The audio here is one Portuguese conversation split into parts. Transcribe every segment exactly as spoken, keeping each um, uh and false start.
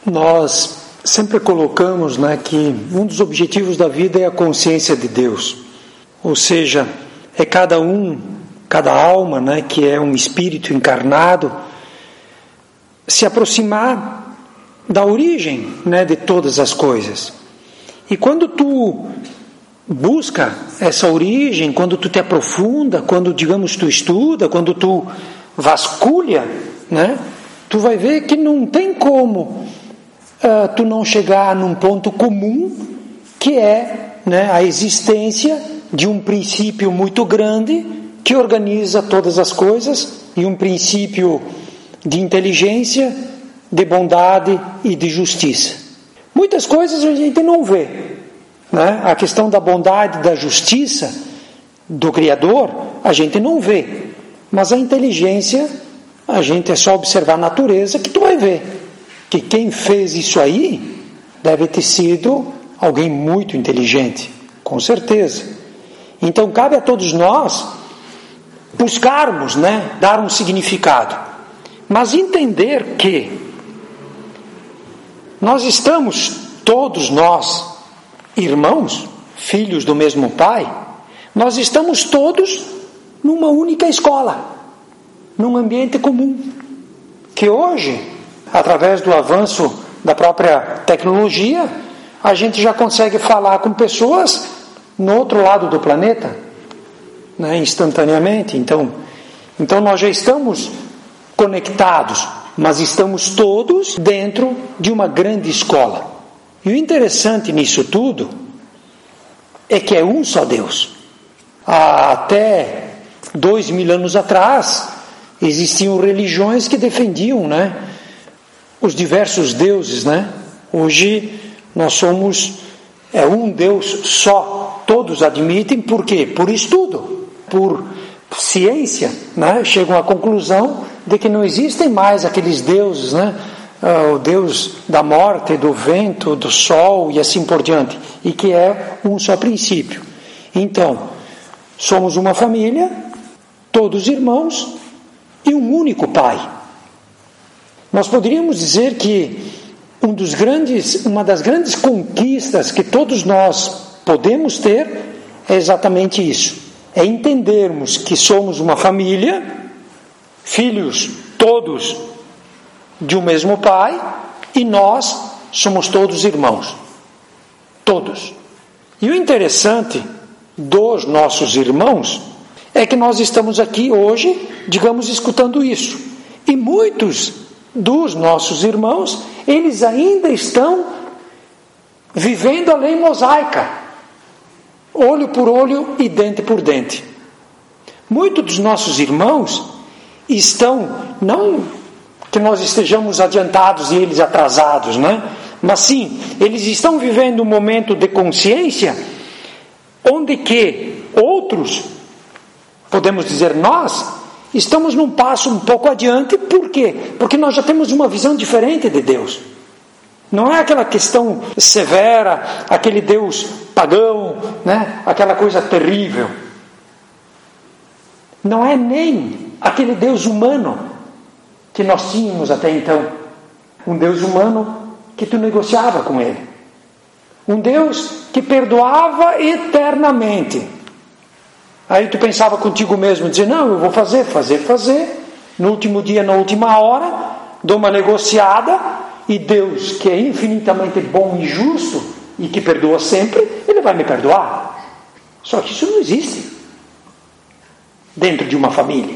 Nós sempre colocamos, né, que um dos objetivos da vida é a consciência de Deus. Ou seja, é cada um, cada alma, né, que é um espírito encarnado, se aproximar da origem, né, de todas as coisas. E quando tu busca essa origem, quando tu te aprofunda, quando, digamos, tu estuda, quando tu vasculha, né, tu vai ver que não tem como uh, tu não chegar num ponto comum, que é, né, a existência de um princípio muito grande que organiza todas as coisas, e um princípio de inteligência, de bondade e de justiça. Muitas coisas a gente não vê, né? A questão da bondade, da justiça do Criador, a gente não vê, mas a inteligência, a gente é só observar a natureza que tu vai ver que quem fez isso aí deve ter sido alguém muito inteligente, com certeza. Então cabe a todos nós buscarmos, né, dar um significado, mas entender que nós estamos, todos nós, irmãos, filhos do mesmo Pai, nós estamos todos numa única escola, num ambiente comum, que hoje, através do avanço da própria tecnologia, a gente já consegue falar com pessoas no outro lado do planeta, né, instantaneamente. Então, então nós já estamos conectados, mas estamos todos dentro de uma grande escola. E o interessante nisso tudo é que é um só Deus. Há até dois mil anos atrás existiam religiões que defendiam, né, os diversos deuses, né? Hoje nós somos é um Deus só. Todos admitem, por quê? Por estudo, por ciência, né? Chegam à conclusão de que não existem mais aqueles deuses, né? Ah, o Deus da morte, do vento, do sol e assim por diante, e que é um só princípio. Então, somos uma família, todos irmãos e um único Pai. Nós poderíamos dizer que um dos grandes, uma das grandes conquistas que todos nós podemos ter é exatamente isso. É entendermos que somos uma família, filhos todos de um mesmo Pai, e nós somos todos irmãos. Todos. E o interessante dos nossos irmãos é que nós estamos aqui hoje, digamos, escutando isso. E muitos dos nossos irmãos, eles ainda estão vivendo a lei mosaica, olho por olho e dente por dente. Muitos dos nossos irmãos estão, não que nós estejamos adiantados e eles atrasados, né? Mas sim, eles estão vivendo um momento de consciência onde que outros, podemos dizer nós, estamos num passo um pouco adiante. Por quê? Porque nós já temos uma visão diferente de Deus. Não é aquela questão severa, aquele Deus pagão, né? Aquela coisa terrível. Não é nem aquele Deus humano que nós tínhamos até então. Um Deus humano que tu negociava com ele. Um Deus que perdoava eternamente. Aí tu pensava contigo mesmo, dizer, não, eu vou fazer, fazer, fazer, no último dia, na última hora, dou uma negociada, e Deus, que é infinitamente bom e justo, e que perdoa sempre, Ele vai me perdoar. Só que isso não existe dentro de uma família.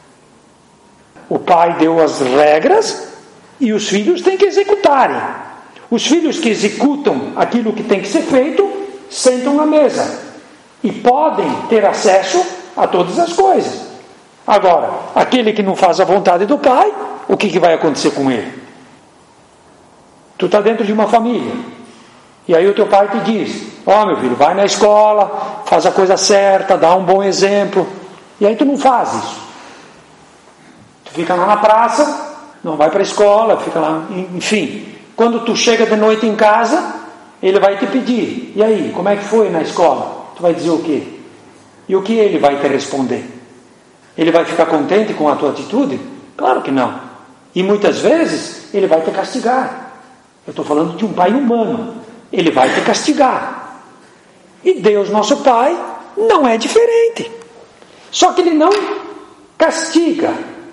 O pai deu as regras, e os filhos têm que executarem. Os filhos que executam aquilo que tem que ser feito, sentam na mesa. E podem ter acesso a todas as coisas. Agora, aquele que não faz a vontade do pai, o que, que vai acontecer com ele? Tu está dentro de uma família, e aí o teu pai te diz, ó, oh, meu filho, vai na escola, faz a coisa certa, dá um bom exemplo, e aí tu não faz isso. Tu fica lá na praça, não vai para a escola, fica lá, enfim. Quando tu chega de noite em casa, ele vai te pedir, e aí, como é que foi na escola? Tu vai dizer o quê? E o que ele vai te responder? Ele vai ficar contente com a tua atitude? Claro que não. E muitas vezes ele vai te castigar. Eu estou falando de um pai humano. Ele vai te castigar. E Deus, nosso Pai, não é diferente. Só que Ele não castiga.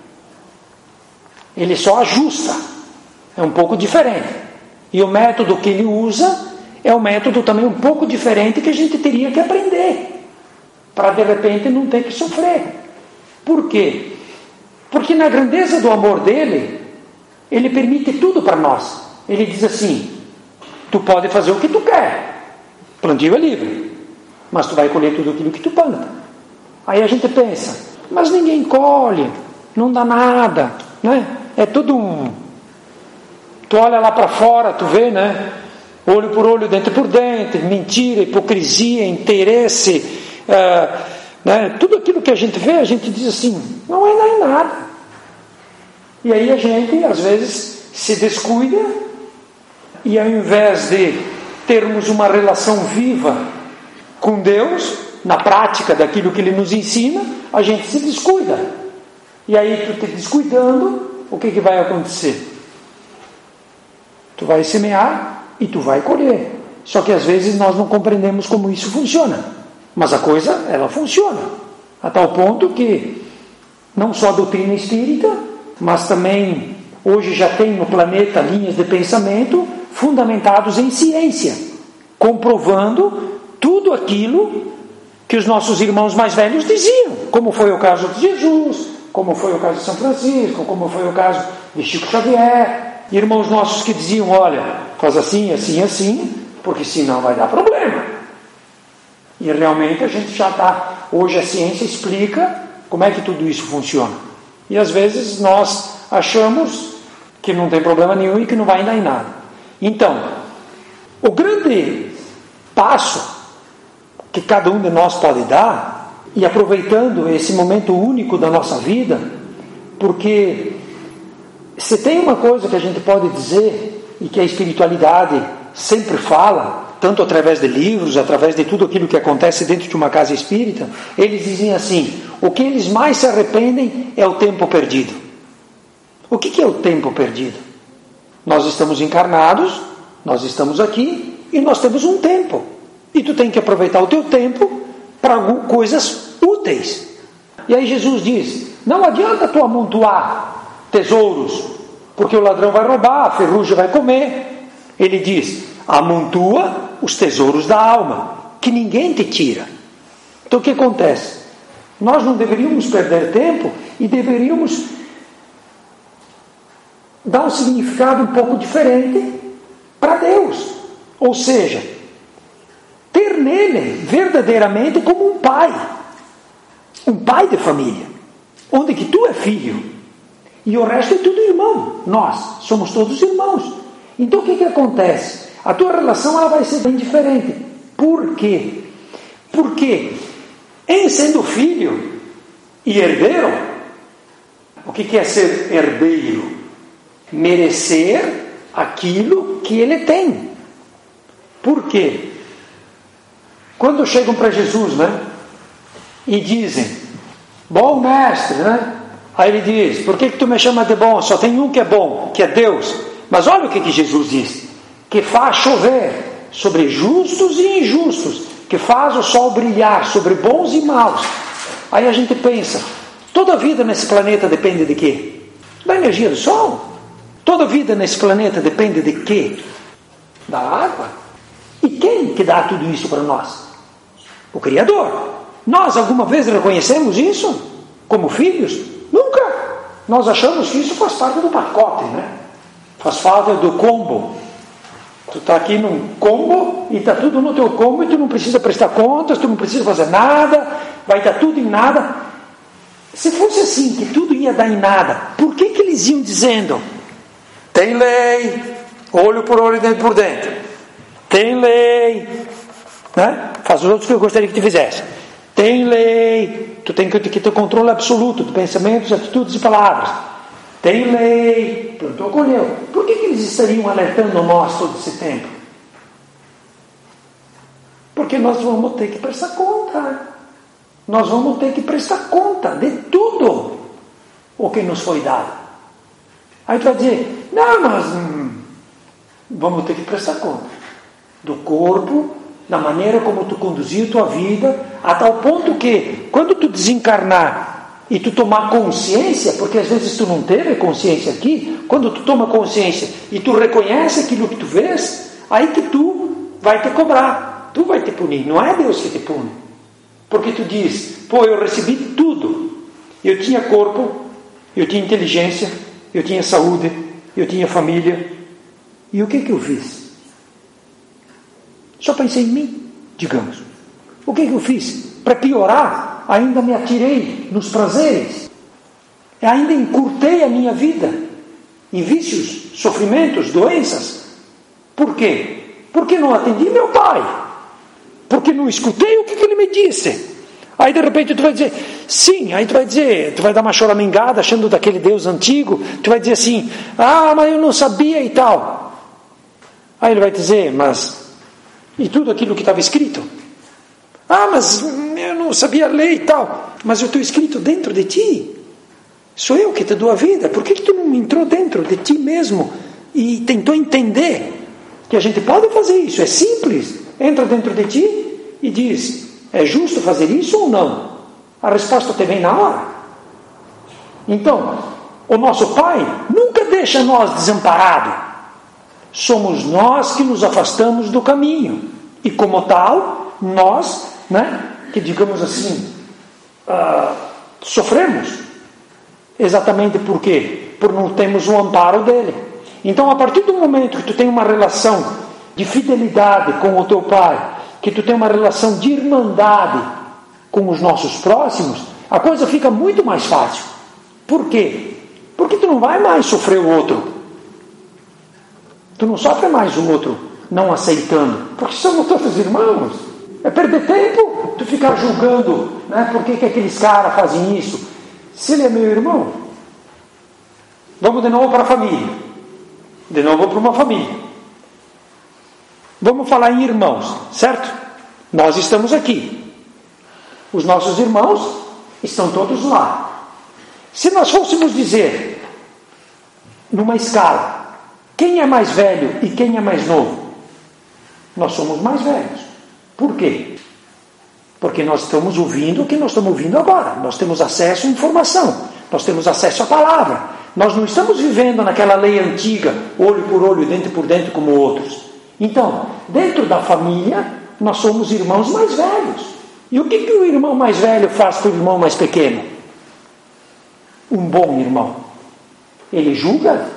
Ele só ajusta. É um pouco diferente. E o método que Ele usa é um método também um pouco diferente que a gente teria que aprender. Para de repente não ter que sofrer. Por quê? Porque na grandeza do amor dele, Ele permite tudo para nós. Ele diz assim: tu pode fazer o que tu quer, plantio é livre, mas tu vai colher tudo aquilo que tu planta. Aí a gente pensa, mas ninguém colhe, não dá nada, né? É tudo um... Tu olha lá para fora, tu vê, né? Olho por olho, dente por dente, mentira, hipocrisia, interesse, uh, né? Tudo aquilo que a gente vê, a gente diz assim, não é nem nada. E aí a gente, às vezes, se descuida, e ao invés de termos uma relação viva com Deus, na prática daquilo que Ele nos ensina, a gente se descuida. E aí, tu te descuidando, o que, que vai acontecer? Tu vai semear e tu vai colher. Só que às vezes nós não compreendemos como isso funciona. Mas a coisa, ela funciona. A tal ponto que não só a doutrina espírita, mas também hoje já tem no planeta linhas de pensamento fundamentados em ciência, comprovando tudo aquilo que os nossos irmãos mais velhos diziam, como foi o caso de Jesus, como foi o caso de São Francisco, como foi o caso de Chico Xavier, irmãos nossos que diziam, olha, faz assim, assim, assim, porque senão vai dar problema. E realmente a gente já está, hoje a ciência explica como é que tudo isso funciona. E às vezes nós achamos que não tem problema nenhum e que não vai dar em nada. Então, o grande passo que cada um de nós pode dar, e aproveitando esse momento único da nossa vida, porque se tem uma coisa que a gente pode dizer, e que a espiritualidade sempre fala, tanto através de livros, através de tudo aquilo que acontece dentro de uma casa espírita, eles dizem assim, o que eles mais se arrependem é o tempo perdido. O que é o tempo perdido? Nós estamos encarnados, nós estamos aqui, e nós temos um tempo. E tu tem que aproveitar o teu tempo para coisas úteis. E aí Jesus diz, não adianta tu amontoar tesouros, porque o ladrão vai roubar, a ferrugem vai comer. Ele diz, amontoa os tesouros da alma, que ninguém te tira. Então o que acontece? Nós não deveríamos perder tempo e deveríamos dar um significado um pouco diferente para Deus. Ou seja, ter nele verdadeiramente como um pai. Um pai de família. Onde que tu é filho. E o resto é tudo irmão. Nós somos todos irmãos. Então o que, que acontece? A tua relação ela vai ser bem diferente. Por quê? Porque em sendo filho e herdeiro, o que, que é ser herdeiro? Merecer aquilo que ele tem. Por quê? Quando chegam para Jesus, né? E dizem, bom mestre, né? Aí ele diz, por que, que tu me chama de bom? Só tem um que é bom, que é Deus. Mas olha o que, que Jesus diz, que faz chover sobre justos e injustos, que faz o sol brilhar sobre bons e maus. Aí a gente pensa, toda a vida nesse planeta depende de quê? Da energia do sol. Toda a vida nesse planeta depende de quê? Da água. E quem que dá tudo isso para nós? O Criador. Nós alguma vez reconhecemos isso? Como filhos? Nunca. Nós achamos que isso faz parte do pacote, né? Faz parte do combo. Tu está aqui num combo e está tudo no teu combo e tu não precisa prestar contas, tu não precisa fazer nada, vai dar tudo em nada. Se fosse assim, que tudo ia dar em nada, por que que eles iam dizendo, tem lei, olho por olho, dente por dente, tem lei, né? Faz os outros que eu gostaria que tu fizesse, tem lei, tu tem que, que ter controle absoluto de pensamentos, atitudes e palavras, tem lei, plantou, colheu. Por que que eles estariam alertando nós todo esse tempo? Porque nós vamos ter que prestar conta. Nós vamos ter que prestar conta de tudo o que nos foi dado. Aí tu vai dizer, não, mas hum, vamos ter que prestar conta do corpo, da maneira como tu conduziu tua vida, a tal ponto que, quando tu desencarnar e tu tomar consciência, porque às vezes tu não teve consciência aqui, quando tu toma consciência e tu reconhece aquilo que tu vês, aí que tu vai te cobrar, tu vai te punir, não é Deus que te pune, porque tu diz, pô, eu recebi tudo, eu tinha corpo, eu tinha inteligência, eu tinha saúde, eu tinha família, e o que que eu fiz? Só pensei em mim, digamos. O que que eu fiz? Para piorar, ainda me atirei nos prazeres, ainda encurtei a minha vida em vícios, sofrimentos, doenças. Por quê? Porque não atendi meu pai, porque não escutei o que, que ele me disse. Aí de repente tu vai dizer, sim, aí tu vai dizer, tu vai dar uma choramingada achando daquele Deus antigo, tu vai dizer assim, ah, mas eu não sabia e tal. Aí ele vai dizer, mas e tudo aquilo que estava escrito? Ah, mas eu não sabia ler e tal. Mas eu estou escrito dentro de ti. Sou eu que te dou a vida. Por que, que tu não entrou dentro de ti mesmo e tentou entender que a gente pode fazer isso? É simples. Entra dentro de ti e diz, é justo fazer isso ou não? A resposta te vem na hora. Então, o nosso Pai nunca deixa nós desamparados. Somos nós que nos afastamos do caminho. E como tal, nós, né, que digamos assim, uh, sofremos. Exatamente por quê? Por não termos o amparo dele. Então, a partir do momento que tu tem uma relação de fidelidade com o teu Pai, que tu tem uma relação de irmandade com os nossos próximos, a coisa fica muito mais fácil. Por quê? Porque tu não vai mais sofrer o outro. Tu não sofre mais o outro não aceitando, porque somos todos irmãos. É perder tempo tu ficar julgando, né? Por que, que aqueles caras fazem isso? Se ele é meu irmão, vamos de novo para a família, de novo para uma família. Vamos falar em irmãos, certo? Nós estamos aqui, os nossos irmãos estão todos lá. Se nós fôssemos dizer numa escala, quem é mais velho e quem é mais novo? Nós somos mais velhos. Por quê? Porque nós estamos ouvindo o que nós estamos ouvindo agora. Nós temos acesso à informação. Nós temos acesso à palavra. Nós não estamos vivendo naquela lei antiga, olho por olho, dente por dente, como outros. Então, dentro da família, nós somos irmãos mais velhos. E o que, que o irmão mais velho faz com o irmão mais pequeno? Um bom irmão. Ele julga?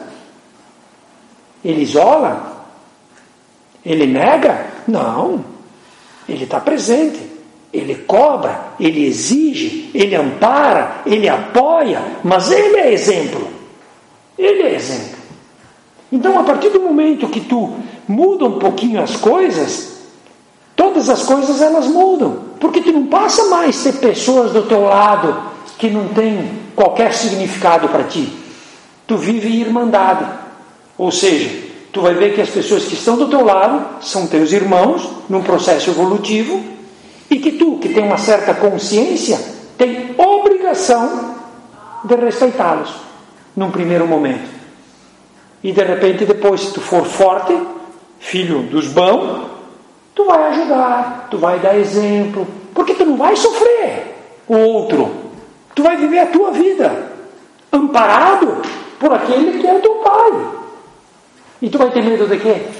Ele isola? Ele nega? Não. Ele está presente. Ele cobra, ele exige, ele ampara, ele apoia, mas ele é exemplo. Ele é exemplo. Então, a partir do momento que tu muda um pouquinho as coisas, todas as coisas elas mudam. Porque tu não passa mais a ter pessoas do teu lado que não tem qualquer significado para ti. Tu vive em irmandade. Ou seja, tu vai ver que as pessoas que estão do teu lado são teus irmãos num processo evolutivo e que tu, que tem uma certa consciência, tem obrigação de respeitá-los num primeiro momento. E de repente depois, se tu for forte, filho dos bons, tu vai ajudar, tu vai dar exemplo, porque tu não vai sofrer o outro, tu vai viver a tua vida amparado por aquele que é o teu pai. E tu vai ter medo de quê?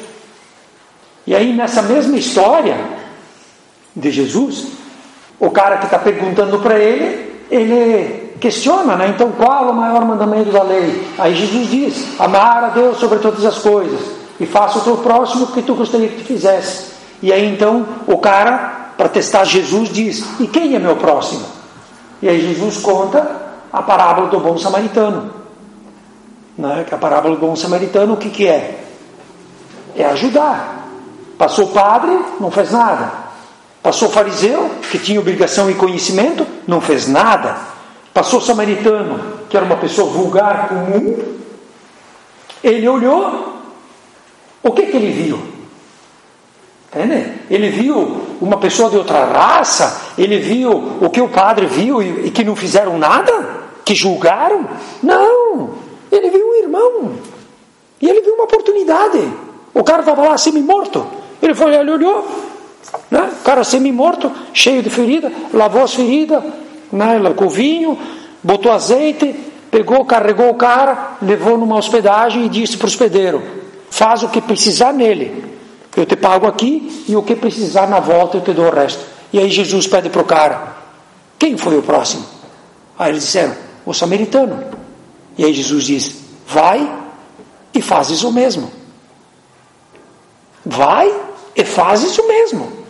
E aí nessa mesma história de Jesus, o cara que está perguntando para ele, ele questiona, né? Então qual é o maior mandamento da lei? Aí Jesus diz, amar a Deus sobre todas as coisas e faça o teu próximo o que tu gostaria que te fizesse. E aí então o cara, para testar Jesus, diz, e quem é meu próximo? E aí Jesus conta a parábola do bom samaritano, né? Que a parábola do bom samaritano, o que que é? É ajudar. Passou o padre, não fez nada. Passou o fariseu, que tinha obrigação e conhecimento, não fez nada. Passou o samaritano, que era uma pessoa vulgar, comum, ele olhou, o que que ele viu? Entende? Ele viu uma pessoa de outra raça, ele viu o que o padre viu e, e que não fizeram nada? Que julgaram? Não! Ele viu um irmão, e ele viu uma oportunidade O cara estava lá semi-morto. Ele foi, ele olhou, né? O cara semi-morto, cheio de ferida, lavou as feridas, né? Com o vinho, botou azeite, pegou, carregou o cara, levou numa hospedagem e disse para o hospedeiro: faz o que precisar nele, eu te pago aqui, e o que precisar na volta eu te dou o resto. E aí Jesus pede para o cara: quem foi o próximo? Aí eles disseram: o samaritano. E aí Jesus diz: vai e fazes o mesmo. Vai e fazes o mesmo.